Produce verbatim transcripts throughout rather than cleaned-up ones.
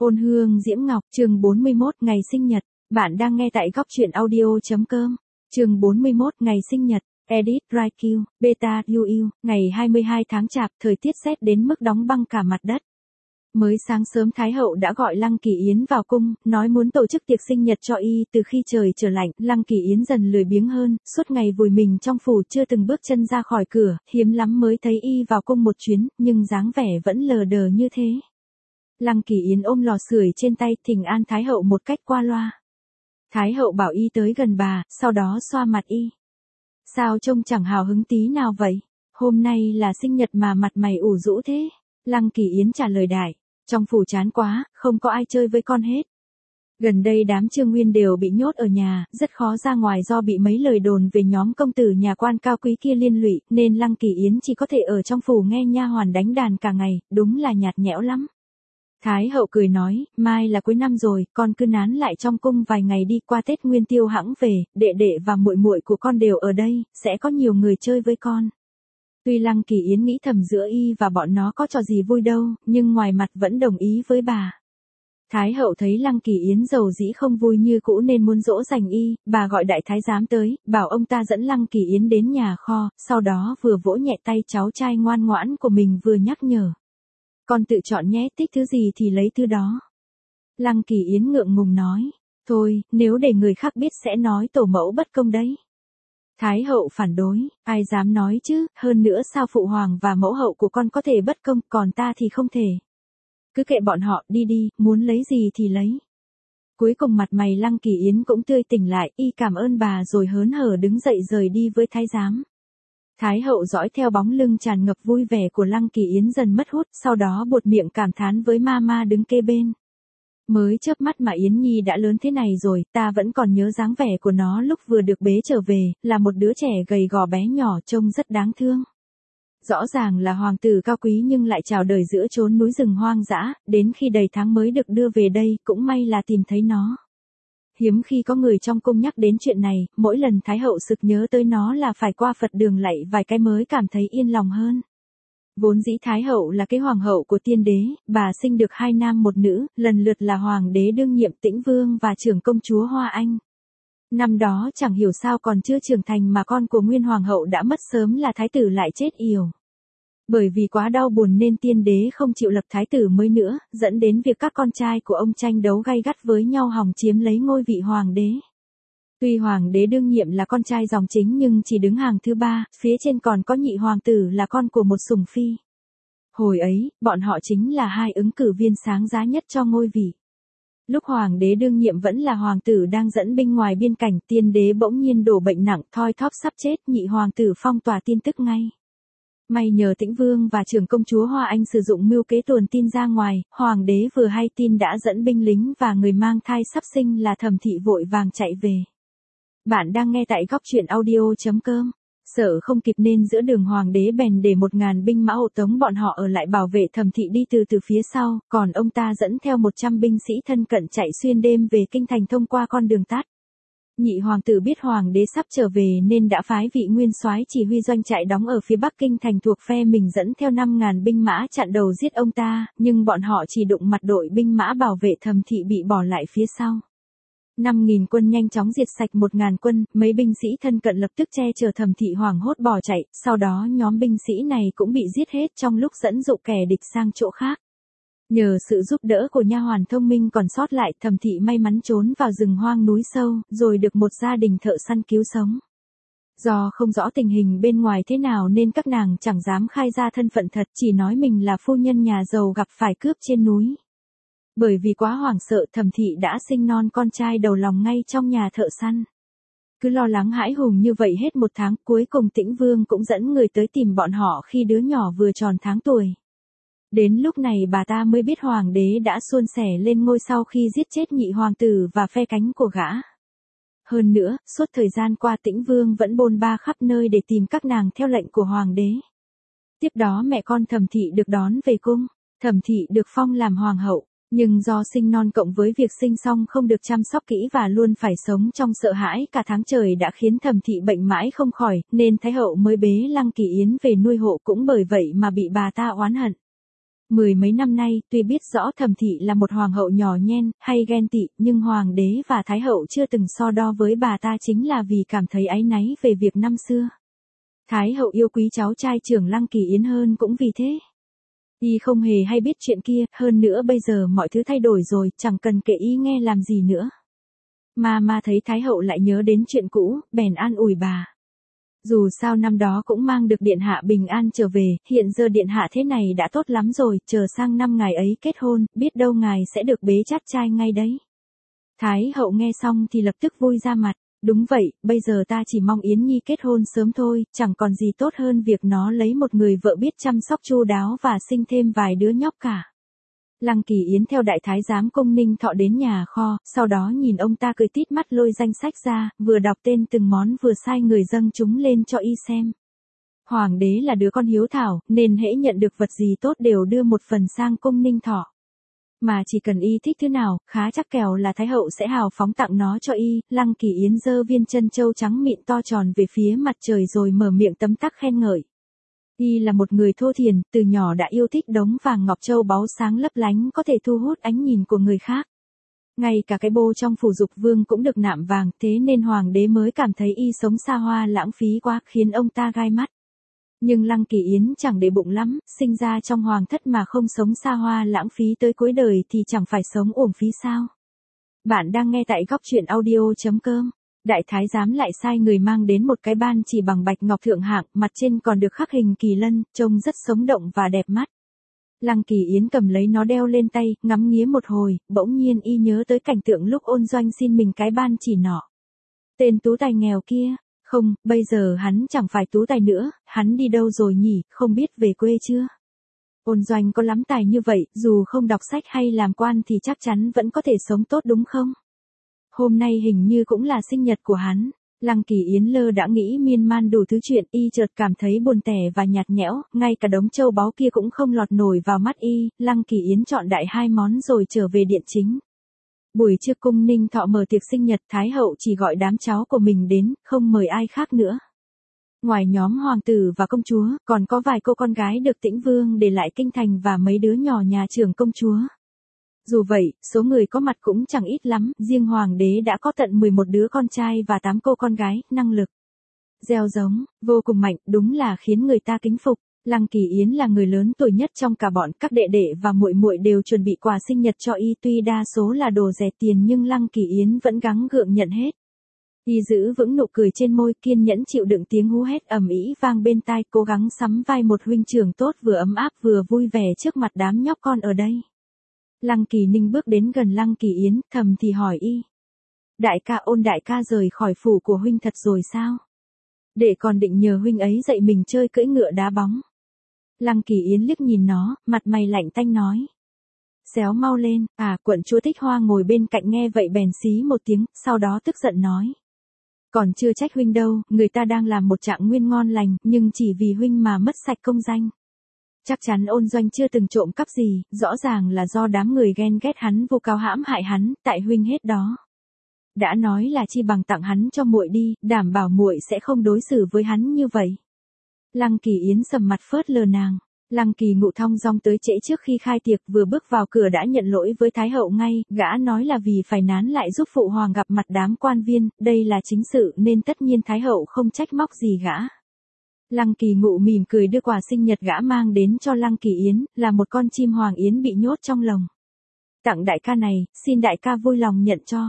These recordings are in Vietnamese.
Ôn hương diễm ngọc, chương bốn mươi mốt, ngày sinh nhật. Bạn đang nghe tại góc truyện audio.com. Chương bốn mươi mốt, ngày sinh nhật. Edit, Raikyu, Beta, Yu Yu, ngày hai mươi hai tháng Chạp, thời tiết rét đến mức đóng băng cả mặt đất. Mới sáng sớm Thái hậu đã gọi Lăng Kỳ Yến vào cung, nói muốn tổ chức tiệc sinh nhật cho y. Từ khi trời trở lạnh, Lăng Kỳ Yến dần lười biếng hơn, suốt ngày vùi mình trong phủ chưa từng bước chân ra khỏi cửa, hiếm lắm mới thấy y vào cung một chuyến, nhưng dáng vẻ vẫn lờ đờ như thế. Lăng Kỳ Yến ôm lò sưởi trên tay, thỉnh an Thái hậu một cách qua loa. Thái hậu bảo y tới gần bà, sau đó xoa mặt y. Sao trông chẳng hào hứng tí nào vậy? Hôm nay là sinh nhật mà mặt mày ủ rũ thế. Lăng Kỳ Yến trả lời đại. Trong phủ chán quá, không có ai chơi với con hết. Gần đây đám Trương Nguyên đều bị nhốt ở nhà, rất khó ra ngoài do bị mấy lời đồn về nhóm công tử nhà quan cao quý kia liên lụy, nên Lăng Kỳ Yến chỉ có thể ở trong phủ nghe nha hoàn đánh đàn cả ngày, đúng là nhạt nhẽo lắm. Thái hậu cười nói, mai là cuối năm rồi, con cứ nán lại trong cung vài ngày đi, qua Tết Nguyên Tiêu hẵng về, đệ đệ và muội muội của con đều ở đây, sẽ có nhiều người chơi với con. Tuy Lăng Kỳ Yến nghĩ thầm giữa y và bọn nó có trò gì vui đâu, nhưng ngoài mặt vẫn đồng ý với bà. Thái hậu thấy Lăng Kỳ Yến dầu dĩ không vui như cũ nên muốn dỗ dành y, bà gọi đại thái giám tới, bảo ông ta dẫn Lăng Kỳ Yến đến nhà kho, sau đó vừa vỗ nhẹ tay cháu trai ngoan ngoãn của mình vừa nhắc nhở. Con tự chọn nhé, thích thứ gì thì lấy thứ đó. Lăng Kỳ Yến ngượng ngùng nói, thôi, nếu để người khác biết sẽ nói tổ mẫu bất công đấy. Thái hậu phản đối, ai dám nói chứ, hơn nữa sao phụ hoàng và mẫu hậu của con có thể bất công, còn ta thì không thể. Cứ kệ bọn họ, đi đi, muốn lấy gì thì lấy. Cuối cùng mặt mày Lăng Kỳ Yến cũng tươi tỉnh lại, y cảm ơn bà rồi hớn hở đứng dậy rời đi với thái giám. Thái hậu dõi theo bóng lưng tràn ngập vui vẻ của Lăng Kỳ Yến dần mất hút, sau đó buột miệng cảm thán với Mama đứng kế bên. Mới chớp mắt mà Yến Nhi đã lớn thế này rồi, ta vẫn còn nhớ dáng vẻ của nó lúc vừa được bế trở về, là một đứa trẻ gầy gò bé nhỏ trông rất đáng thương. Rõ ràng là hoàng tử cao quý nhưng lại chào đời giữa chốn núi rừng hoang dã, đến khi đầy tháng mới được đưa về đây, cũng may là tìm thấy nó. Hiếm khi có người trong cung nhắc đến chuyện này, mỗi lần Thái hậu sực nhớ tới nó là phải qua Phật đường lạy vài cái mới cảm thấy yên lòng hơn. Vốn dĩ Thái hậu là cái hoàng hậu của tiên đế, bà sinh được hai nam một nữ, lần lượt là hoàng đế đương nhiệm Tĩnh Vương và trưởng công chúa Hoa Anh. Năm đó chẳng hiểu sao còn chưa trưởng thành mà con của nguyên hoàng hậu đã mất sớm là thái tử lại chết yểu. Bởi vì quá đau buồn nên tiên đế không chịu lập thái tử mới nữa, dẫn đến việc các con trai của ông tranh đấu gay gắt với nhau hòng chiếm lấy ngôi vị hoàng đế. Tuy hoàng đế đương nhiệm là con trai dòng chính nhưng chỉ đứng hàng thứ ba, phía trên còn có nhị hoàng tử là con của một sủng phi. Hồi ấy, bọn họ chính là hai ứng cử viên sáng giá nhất cho ngôi vị. Lúc hoàng đế đương nhiệm vẫn là hoàng tử đang dẫn binh ngoài biên cảnh, tiên đế bỗng nhiên đổ bệnh nặng, thoi thóp sắp chết, nhị hoàng tử phong tỏa tin tức ngay. May nhờ Tĩnh Vương và trưởng công chúa Hoa Anh sử dụng mưu kế tuồn tin ra ngoài, hoàng đế vừa hay tin đã dẫn binh lính và người mang thai sắp sinh là Thẩm Thị vội vàng chạy về. Bạn đang nghe tại góc truyện audio.com. Sợ không kịp nên giữa đường hoàng đế bèn để một ngàn binh mã hộ tống bọn họ ở lại bảo vệ Thẩm Thị đi từ từ phía sau, còn ông ta dẫn theo một trăm binh sĩ thân cận chạy xuyên đêm về kinh thành thông qua con đường tắt. Nhị hoàng tử biết hoàng đế sắp trở về nên đã phái vị nguyên soái chỉ huy doanh trại đóng ở phía bắc kinh thành thuộc phe mình dẫn theo năm ngàn binh mã chặn đầu giết ông ta, nhưng bọn họ chỉ đụng mặt đội binh mã bảo vệ Thẩm Thị bị bỏ lại phía sau. năm nghìn quân nhanh chóng diệt sạch một ngàn quân, mấy binh sĩ thân cận lập tức che chở Thẩm Thị hoảng hốt bỏ chạy, sau đó nhóm binh sĩ này cũng bị giết hết trong lúc dẫn dụ kẻ địch sang chỗ khác. Nhờ sự giúp đỡ của nha hoàn thông minh còn sót lại, Thẩm Thị may mắn trốn vào rừng hoang núi sâu, rồi được một gia đình thợ săn cứu sống. Do không rõ tình hình bên ngoài thế nào nên các nàng chẳng dám khai ra thân phận thật, chỉ nói mình là phu nhân nhà giàu gặp phải cướp trên núi. Bởi vì quá hoảng sợ, Thẩm Thị đã sinh non con trai đầu lòng ngay trong nhà thợ săn. Cứ lo lắng hãi hùng như vậy hết một tháng, cuối cùng Tĩnh Vương cũng dẫn người tới tìm bọn họ khi đứa nhỏ vừa tròn tháng tuổi. Đến lúc này bà ta mới biết hoàng đế đã suôn sẻ lên ngôi sau khi giết chết nhị hoàng tử và phe cánh của gã. Hơn nữa, suốt thời gian qua Tĩnh Vương vẫn bôn ba khắp nơi để tìm các nàng theo lệnh của hoàng đế. Tiếp đó mẹ con Thẩm Thị được đón về cung, Thẩm Thị được phong làm hoàng hậu. Nhưng do sinh non cộng với việc sinh xong không được chăm sóc kỹ và luôn phải sống trong sợ hãi cả tháng trời đã khiến Thẩm Thị bệnh mãi không khỏi, nên Thái hậu mới bế Lăng Kỳ Yến về nuôi hộ, cũng bởi vậy mà bị bà ta oán hận. Mười mấy năm nay, tuy biết rõ Thẩm thị là một hoàng hậu nhỏ nhen, hay ghen tị, nhưng hoàng đế và thái hậu chưa từng so đo với bà ta chính là vì cảm thấy áy náy về việc năm xưa. Thái hậu yêu quý cháu trai trưởng Lăng Kỳ Yến hơn cũng vì thế. Y không hề hay biết chuyện kia, hơn nữa bây giờ mọi thứ thay đổi rồi, chẳng cần kệ y nghe làm gì nữa. Mà mà thấy thái hậu lại nhớ đến chuyện cũ, bèn an ủi bà. Dù sao năm đó cũng mang được điện hạ bình an trở về, hiện giờ điện hạ thế này đã tốt lắm rồi, chờ sang năm ngài ấy kết hôn, biết đâu ngài sẽ được bế chát trai ngay đấy. Thái hậu nghe xong thì lập tức vui ra mặt. Đúng vậy, bây giờ ta chỉ mong Yến Nhi kết hôn sớm thôi, chẳng còn gì tốt hơn việc nó lấy một người vợ biết chăm sóc chu đáo và sinh thêm vài đứa nhóc cả. Lăng Kỳ Yến theo đại thái giám Cung Ninh Thọ đến nhà kho, sau đó nhìn ông ta cười tít mắt lôi danh sách ra, vừa đọc tên từng món vừa sai người dâng chúng lên cho y xem. Hoàng đế là đứa con hiếu thảo, nên hễ nhận được vật gì tốt đều đưa một phần sang Cung Ninh Thọ. Mà chỉ cần y thích thứ nào, khá chắc kèo là thái hậu sẽ hào phóng tặng nó cho y. Lăng Kỳ Yến giơ viên chân châu trắng mịn to tròn về phía mặt trời rồi mở miệng tấm tắc khen ngợi. Y là một người thô thiển, từ nhỏ đã yêu thích đống vàng ngọc châu báu sáng lấp lánh có thể thu hút ánh nhìn của người khác. Ngay cả cái bô trong phủ dục vương cũng được nạm vàng, thế nên hoàng đế mới cảm thấy y sống xa hoa lãng phí quá, khiến ông ta gai mắt. Nhưng Lăng Kỳ Yến chẳng để bụng lắm, sinh ra trong hoàng thất mà không sống xa hoa lãng phí tới cuối đời thì chẳng phải sống uổng phí sao. Bạn đang nghe tại góc truyện audio chấm com. Đại thái giám lại sai người mang đến một cái ban chỉ bằng bạch ngọc thượng hạng, mặt trên còn được khắc hình kỳ lân, trông rất sống động và đẹp mắt. Lăng Kỳ Yến cầm lấy nó đeo lên tay, ngắm nghía một hồi, bỗng nhiên y nhớ tới cảnh tượng lúc Ôn Doanh xin mình cái ban chỉ nọ. Tên tú tài nghèo kia, không, bây giờ hắn chẳng phải tú tài nữa, hắn đi đâu rồi nhỉ, không biết về quê chưa? Ôn Doanh có lắm tài như vậy, dù không đọc sách hay làm quan thì chắc chắn vẫn có thể sống tốt đúng không? Hôm nay hình như cũng là sinh nhật của hắn. Lăng Kỳ Yến lơ đã nghĩ miên man đủ thứ chuyện, y chợt cảm thấy buồn tẻ và nhạt nhẽo, ngay cả đống châu báu kia cũng không lọt nổi vào mắt y. Lăng Kỳ Yến chọn đại hai món rồi trở về điện chính. Buổi trưa Cung Ninh Thọ mở tiệc sinh nhật, thái hậu chỉ gọi đám cháu của mình đến, không mời ai khác nữa. Ngoài nhóm hoàng tử và công chúa, còn có vài cô con gái được Tĩnh Vương để lại kinh thành và mấy đứa nhỏ nhà trưởng công chúa. Dù vậy, số người có mặt cũng chẳng ít lắm, riêng hoàng đế đã có tận mười một đứa con trai và tám cô con gái, năng lực gieo giống vô cùng mạnh, đúng là khiến người ta kính phục. Lăng Kỳ Yến là người lớn tuổi nhất trong cả bọn, các đệ đệ và muội muội đều chuẩn bị quà sinh nhật cho y, tuy đa số là đồ rẻ tiền nhưng Lăng Kỳ Yến vẫn gắng gượng nhận hết. Y giữ vững nụ cười trên môi, kiên nhẫn chịu đựng tiếng hú hét ầm ĩ vang bên tai, cố gắng sắm vai một huynh trưởng tốt vừa ấm áp vừa vui vẻ trước mặt đám nhóc con ở đây. Lăng Kỳ Ninh bước đến gần Lăng Kỳ Yến, thầm thì hỏi y. Đại ca, Ôn đại ca rời khỏi phủ của huynh thật rồi sao? Đệ còn định nhờ huynh ấy dạy mình chơi cưỡi ngựa đá bóng. Lăng Kỳ Yến liếc nhìn nó, mặt mày lạnh tanh nói. Xéo mau lên, à, quận chúa Thích Hoa ngồi bên cạnh nghe vậy bèn xí một tiếng, sau đó tức giận nói. Còn chưa trách huynh đâu, người ta đang làm một trạng nguyên ngon lành, nhưng chỉ vì huynh mà mất sạch công danh. Chắc chắn Ôn Doanh chưa từng trộm cắp gì, rõ ràng là do đám người ghen ghét hắn vô cáo hãm hại hắn, tại huynh hết đó. Đã nói là chi bằng tặng hắn cho muội đi, đảm bảo muội sẽ không đối xử với hắn như vậy. Lăng Kỳ Yến sầm mặt phớt lờ nàng. Lăng Kỳ Ngụ thong dong tới trễ trước khi khai tiệc, vừa bước vào cửa đã nhận lỗi với thái hậu ngay, gã nói là vì phải nán lại giúp phụ hoàng gặp mặt đám quan viên, đây là chính sự nên tất nhiên thái hậu không trách móc gì gã. Lăng Kỳ Ngụ mỉm cười đưa quà sinh nhật gã mang đến cho Lăng Kỳ Yến, là một con chim hoàng yến bị nhốt trong lồng. Tặng đại ca này, xin đại ca vui lòng nhận cho.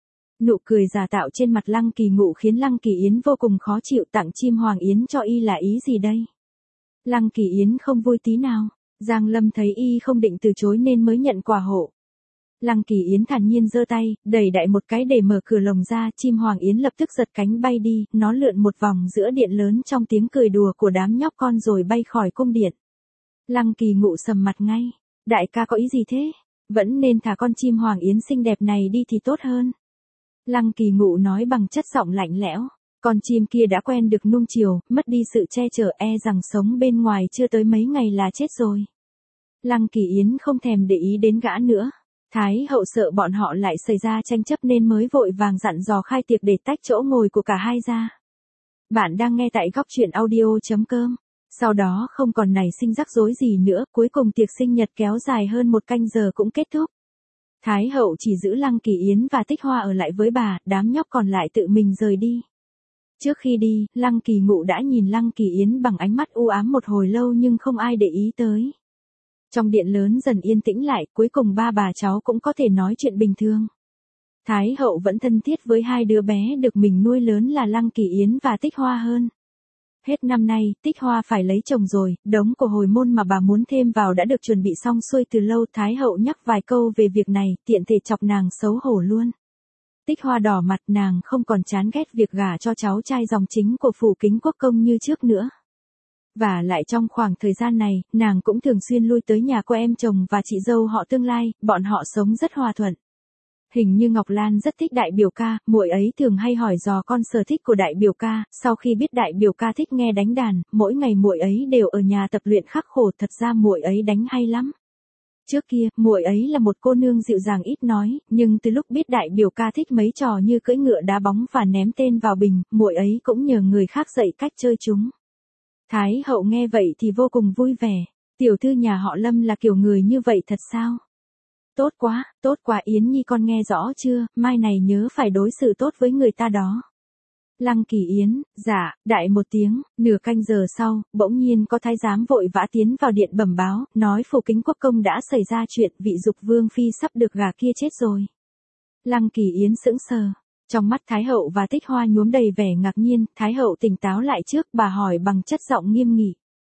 Nụ cười giả tạo trên mặt Lăng Kỳ Ngụ khiến Lăng Kỳ Yến vô cùng khó chịu, tặng chim hoàng yến cho y là ý gì đây? Lăng Kỳ Yến không vui tí nào, Giang Lâm thấy y không định từ chối nên mới nhận quà hộ. Lăng Kỳ Yến thản nhiên giơ tay, đẩy đại một cái để mở cửa lồng ra, chim hoàng yến lập tức giật cánh bay đi, nó lượn một vòng giữa điện lớn trong tiếng cười đùa của đám nhóc con rồi bay khỏi cung điện. Lăng Kỳ Ngụ sầm mặt ngay, đại ca có ý gì thế? Vẫn nên thả con chim hoàng yến xinh đẹp này đi thì tốt hơn. Lăng Kỳ Ngụ nói bằng chất giọng lạnh lẽo, con chim kia đã quen được nuông chiều, mất đi sự che chở e rằng sống bên ngoài chưa tới mấy ngày là chết rồi. Lăng Kỳ Yến không thèm để ý đến gã nữa. Thái hậu sợ bọn họ lại xảy ra tranh chấp nên mới vội vàng dặn dò khai tiệc để tách chỗ ngồi của cả hai ra. Bạn đang nghe tại góc truyện audio chấm com. Sau đó không còn nảy sinh rắc rối gì nữa, cuối cùng tiệc sinh nhật kéo dài hơn một canh giờ cũng kết thúc. Thái hậu chỉ giữ Lăng Kỳ Yến và Tích Hoa ở lại với bà, đám nhóc còn lại tự mình rời đi. Trước khi đi, Lăng Kỳ Ngụ đã nhìn Lăng Kỳ Yến bằng ánh mắt u ám một hồi lâu nhưng không ai để ý tới. Trong điện lớn dần yên tĩnh lại, cuối cùng ba bà cháu cũng có thể nói chuyện bình thường. Thái hậu vẫn thân thiết với hai đứa bé được mình nuôi lớn là Lăng Kỳ Yến và Tích Hoa hơn. Hết năm nay, Tích Hoa phải lấy chồng rồi, đống của hồi môn mà bà muốn thêm vào đã được chuẩn bị xong xuôi từ lâu. Thái hậu nhắc vài câu về việc này, tiện thể chọc nàng xấu hổ luôn. Tích Hoa đỏ mặt, nàng không còn chán ghét việc gả cho cháu trai dòng chính của phủ Kính Quốc công như trước nữa. Và lại trong khoảng thời gian này, nàng cũng thường xuyên lui tới nhà của em chồng và chị dâu họ tương lai, bọn họ sống rất hòa thuận. Hình như Ngọc Lan rất thích đại biểu ca, muội ấy thường hay hỏi dò con sở thích của đại biểu ca, sau khi biết đại biểu ca thích nghe đánh đàn, mỗi ngày muội ấy đều ở nhà tập luyện khắc khổ, thật ra muội ấy đánh hay lắm. Trước kia, muội ấy là một cô nương dịu dàng ít nói, nhưng từ lúc biết đại biểu ca thích mấy trò như cưỡi ngựa đá bóng và ném tên vào bình, muội ấy cũng nhờ người khác dạy cách chơi chúng. Thái hậu nghe vậy thì vô cùng vui vẻ, tiểu thư nhà họ Lâm là kiểu người như vậy thật sao? Tốt quá, tốt quá Yến Nhi, con nghe rõ chưa, mai này nhớ phải đối xử tốt với người ta đó. Lăng Kỳ Yến, dạ, đại một tiếng, nửa canh giờ sau, bỗng nhiên có thái giám vội vã tiến vào điện bẩm báo, nói phủ Kính Quốc công đã xảy ra chuyện, vị Dục Vương phi sắp được gả kia chết rồi. Lăng Kỳ Yến sững sờ, trong mắt Thái hậu và Tích Hoa nhuốm đầy vẻ ngạc nhiên, Thái hậu tỉnh táo lại trước, bà hỏi bằng chất giọng nghiêm nghị.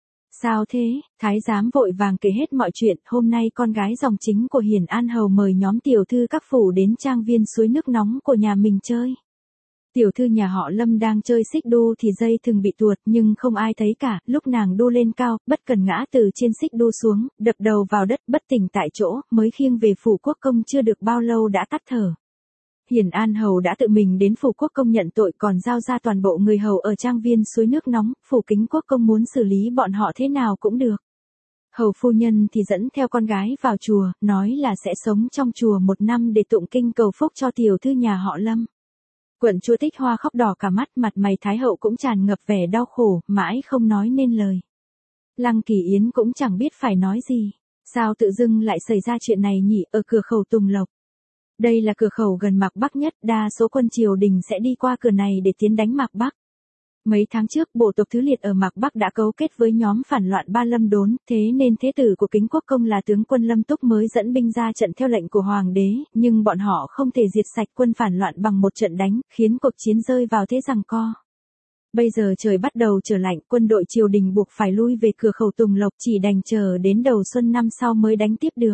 Sao thế? Thái giám vội vàng kể hết mọi chuyện, hôm nay con gái dòng chính của Hiển An Hầu mời nhóm tiểu thư các phủ đến trang viên suối nước nóng của nhà mình chơi. Tiểu thư nhà họ Lâm đang chơi xích đu thì dây thừng bị tuột nhưng không ai thấy cả, lúc nàng đu lên cao, bất cần ngã từ trên xích đu xuống, đập đầu vào đất bất tỉnh tại chỗ, mới khiêng về phủ quốc công chưa được bao lâu đã tắt thở. Hiển An Hầu đã tự mình đến phủ quốc công nhận tội còn giao ra toàn bộ người hầu ở trang viên suối nước nóng, phủ Kính Quốc công muốn xử lý bọn họ thế nào cũng được. Hầu phu nhân thì dẫn theo con gái vào chùa, nói là sẽ sống trong chùa một năm để tụng kinh cầu phúc cho tiểu thư nhà họ Lâm. Quận chúa Tích Hoa khóc đỏ cả mắt, mặt mày Thái hậu cũng tràn ngập vẻ đau khổ, mãi không nói nên lời. Lăng Kỳ Yến cũng chẳng biết phải nói gì, sao tự dưng lại xảy ra chuyện này nhỉ, ở cửa khẩu Tùng Lộc. Đây là cửa khẩu gần Mạc Bắc nhất, đa số quân triều đình sẽ đi qua cửa này để tiến đánh Mạc Bắc. Mấy tháng trước, bộ tộc Thứ Liệt ở Mạc Bắc đã cấu kết với nhóm phản loạn Ba Lâm Đốn, thế nên thế tử của Kính Quốc công là tướng quân Lâm Túc mới dẫn binh ra trận theo lệnh của hoàng đế, nhưng bọn họ không thể diệt sạch quân phản loạn bằng một trận đánh, khiến cuộc chiến rơi vào thế giằng co. Bây giờ trời bắt đầu trở lạnh, quân đội triều đình buộc phải lui về cửa khẩu Tùng Lộc, chỉ đành chờ đến đầu xuân năm sau mới đánh tiếp được.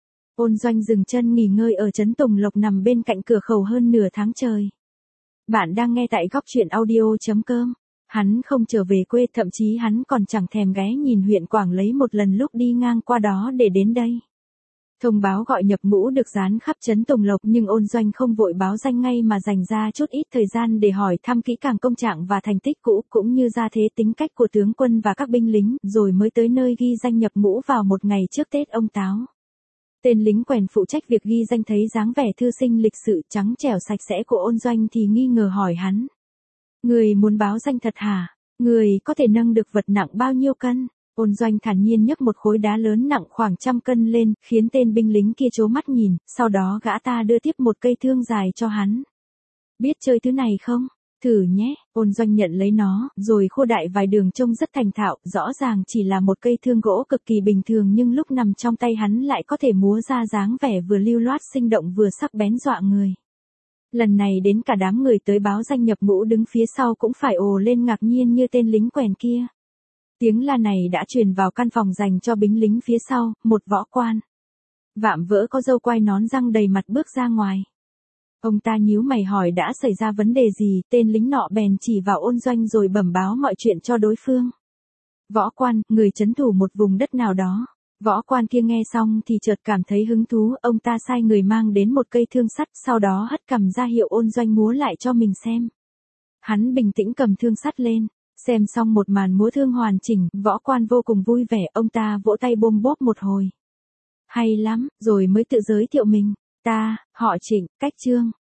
Ôn Doanh dừng chân nghỉ ngơi ở trấn Tùng Lộc nằm bên cạnh cửa khẩu hơn nửa tháng trời. Bạn đang nghe tại góc truyện audio chấm com. Hắn không trở về quê, thậm chí hắn còn chẳng thèm ghé nhìn huyện Quảng Lấy một lần lúc đi ngang qua đó để đến đây. Thông báo gọi nhập ngũ được dán khắp trấn Tùng Lộc nhưng Ôn Doanh không vội báo danh ngay mà dành ra chút ít thời gian để hỏi thăm kỹ càng công trạng và thành tích cũ cũng như gia thế tính cách của tướng quân và các binh lính, rồi mới tới nơi ghi danh nhập ngũ vào một ngày trước Tết ông Táo. Tên lính quèn phụ trách việc ghi danh thấy dáng vẻ thư sinh lịch sự trắng trẻo sạch sẽ của Ôn Doanh thì nghi ngờ hỏi hắn. Người muốn báo danh thật hả? Người có thể nâng được vật nặng bao nhiêu cân? Ôn Doanh thản nhiên nhấc một khối đá lớn nặng khoảng trăm cân lên, khiến tên binh lính kia trố mắt nhìn, sau đó gã ta đưa tiếp một cây thương dài cho hắn. Biết chơi thứ này không? Thử nhé, Ôn Doanh nhận lấy nó, rồi khô đại vài đường trông rất thành thạo, rõ ràng chỉ là một cây thương gỗ cực kỳ bình thường nhưng lúc nằm trong tay hắn lại có thể múa ra dáng vẻ vừa lưu loát sinh động vừa sắc bén dọa người. Lần này đến cả đám người tới báo danh nhập ngũ đứng phía sau cũng phải ồ lên ngạc nhiên như tên lính quèn kia. Tiếng la này đã truyền vào căn phòng dành cho binh lính phía sau, một võ quan. Vạm vỡ có râu quai nón răng đầy mặt bước ra ngoài. Ông ta nhíu mày hỏi đã xảy ra vấn đề gì, tên lính nọ bèn chỉ vào Ôn Doanh rồi bẩm báo mọi chuyện cho đối phương. Võ quan, người trấn thủ một vùng đất nào đó. Võ quan kia nghe xong thì chợt cảm thấy hứng thú, ông ta sai người mang đến một cây thương sắt, sau đó hất cằm ra hiệu Ôn Doanh múa lại cho mình xem. Hắn bình tĩnh cầm thương sắt lên, xem xong một màn múa thương hoàn chỉnh, võ quan vô cùng vui vẻ, ông ta vỗ tay bôm bốp một hồi. Hay lắm, rồi mới tự giới thiệu mình, ta, họ Trịnh, cách Trương,